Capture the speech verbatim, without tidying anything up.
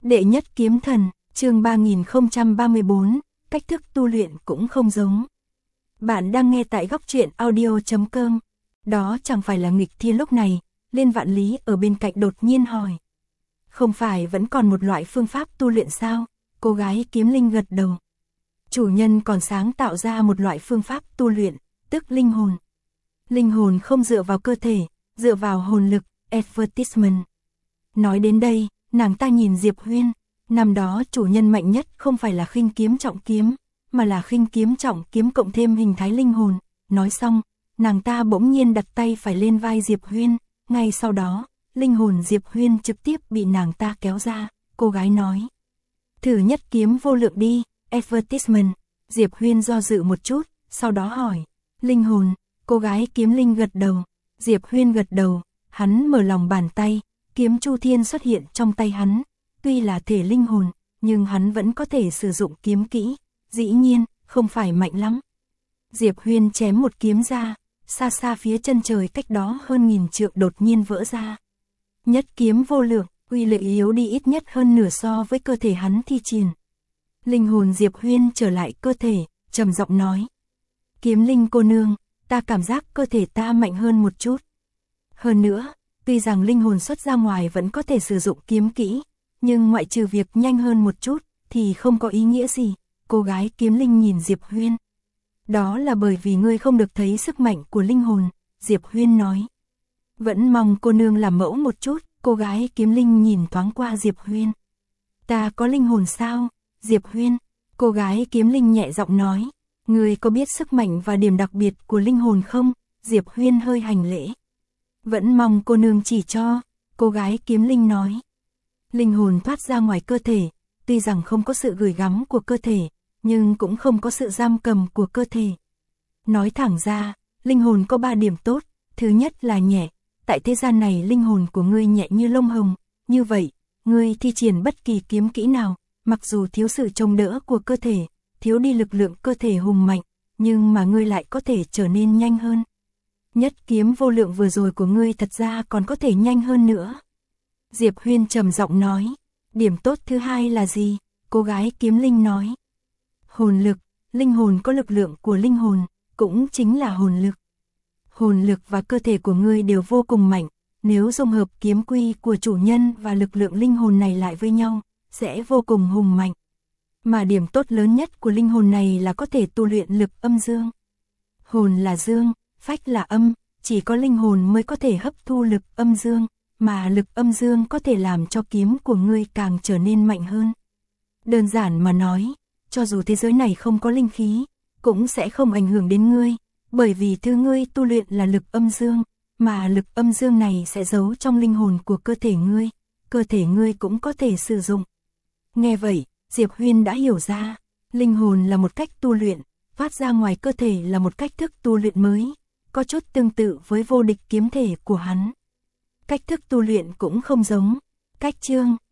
Đệ nhất kiếm thần, chương ba nghìn không trăm ba mươi bốn, cách thức tu luyện cũng không giống. Bạn đang nghe tại góc truyện audio chấm com. Đó chẳng phải là nghịch thiên. Lúc này, Liên Vạn Lý ở bên cạnh đột nhiên hỏi. Không phải vẫn còn một loại phương pháp tu luyện sao? Cô gái kiếm linh gật đầu. Chủ nhân còn sáng tạo ra một loại phương pháp tu luyện, tức linh hồn. Linh hồn không dựa vào cơ thể, dựa vào hồn lực, advertisement. Nói đến đây, nàng ta nhìn Diệp Huyên. Năm đó chủ nhân mạnh nhất không phải là khinh kiếm trọng kiếm, mà là khinh kiếm trọng kiếm cộng thêm hình thái linh hồn. Nói xong, nàng ta bỗng nhiên đặt tay phải lên vai Diệp Huyên. Ngay sau đó, linh hồn Diệp Huyên trực tiếp bị nàng ta kéo ra. Cô gái nói, thử nhất kiếm vô lượng đi, advertisement. Diệp Huyên do dự một chút, sau đó hỏi, linh hồn. Cô gái kiếm linh gật đầu. Diệp Huyên gật đầu, hắn mở lòng bàn tay, kiếm Chu Thiên xuất hiện trong tay hắn. Tuy là thể linh hồn, nhưng hắn vẫn có thể sử dụng kiếm kỹ, dĩ nhiên, không phải mạnh lắm. Diệp Huyên chém một kiếm ra, xa xa phía chân trời cách đó hơn nghìn trượng đột nhiên vỡ ra. Nhất kiếm vô lượng, uy lực yếu đi ít nhất hơn nửa so với cơ thể hắn thi triển. Linh hồn Diệp Huyên trở lại cơ thể, trầm giọng nói. Kiếm linh cô nương, ta cảm giác cơ thể ta mạnh hơn một chút. Hơn nữa, tuy rằng linh hồn xuất ra ngoài vẫn có thể sử dụng kiếm kỹ, nhưng ngoại trừ việc nhanh hơn một chút, thì không có ý nghĩa gì. Cô gái kiếm linh nhìn Diệp Huyên. Đó là bởi vì ngươi không được thấy sức mạnh của linh hồn, Diệp Huyên nói. Vẫn mong cô nương làm mẫu một chút, cô gái kiếm linh nhìn thoáng qua Diệp Huyên. Ta có linh hồn sao? Diệp Huyên, cô gái kiếm linh nhẹ giọng nói. Ngươi có biết sức mạnh và điểm đặc biệt của linh hồn không? Diệp Huyên hơi hành lễ. Vẫn mong cô nương chỉ cho, cô gái kiếm linh nói. Linh hồn thoát ra ngoài cơ thể, tuy rằng không có sự gửi gắm của cơ thể, nhưng cũng không có sự giam cầm của cơ thể. Nói thẳng ra, linh hồn có ba điểm tốt, thứ nhất là nhẹ, tại thế gian này linh hồn của ngươi nhẹ như lông hồng, như vậy, ngươi thi triển bất kỳ kiếm kỹ nào, mặc dù thiếu sự chống đỡ của cơ thể, thiếu đi lực lượng cơ thể hùng mạnh, nhưng mà ngươi lại có thể trở nên nhanh hơn. Nhất kiếm vô lượng vừa rồi của ngươi thật ra còn có thể nhanh hơn nữa. Diệp Huyên trầm giọng nói, điểm tốt thứ hai là gì? Cô gái kiếm linh nói. Hồn lực, linh hồn có lực lượng của linh hồn, cũng chính là hồn lực. Hồn lực và cơ thể của ngươi đều vô cùng mạnh, nếu dung hợp kiếm quy của chủ nhân và lực lượng linh hồn này lại với nhau, sẽ vô cùng hùng mạnh. Mà điểm tốt lớn nhất của linh hồn này là có thể tu luyện lực âm dương. Hồn là dương, phách là âm, chỉ có linh hồn mới có thể hấp thu lực âm dương, mà lực âm dương có thể làm cho kiếm của ngươi càng trở nên mạnh hơn. Đơn giản mà nói, cho dù thế giới này không có linh khí, cũng sẽ không ảnh hưởng đến ngươi, bởi vì thứ ngươi tu luyện là lực âm dương, mà lực âm dương này sẽ giấu trong linh hồn của cơ thể ngươi, cơ thể ngươi cũng có thể sử dụng. Nghe vậy, Diệp Huyên đã hiểu ra, linh hồn là một cách tu luyện, phát ra ngoài cơ thể là một cách thức tu luyện mới, có chút tương tự với vô địch kiếm thể của hắn. Cách thức tu luyện cũng không giống. Cách chương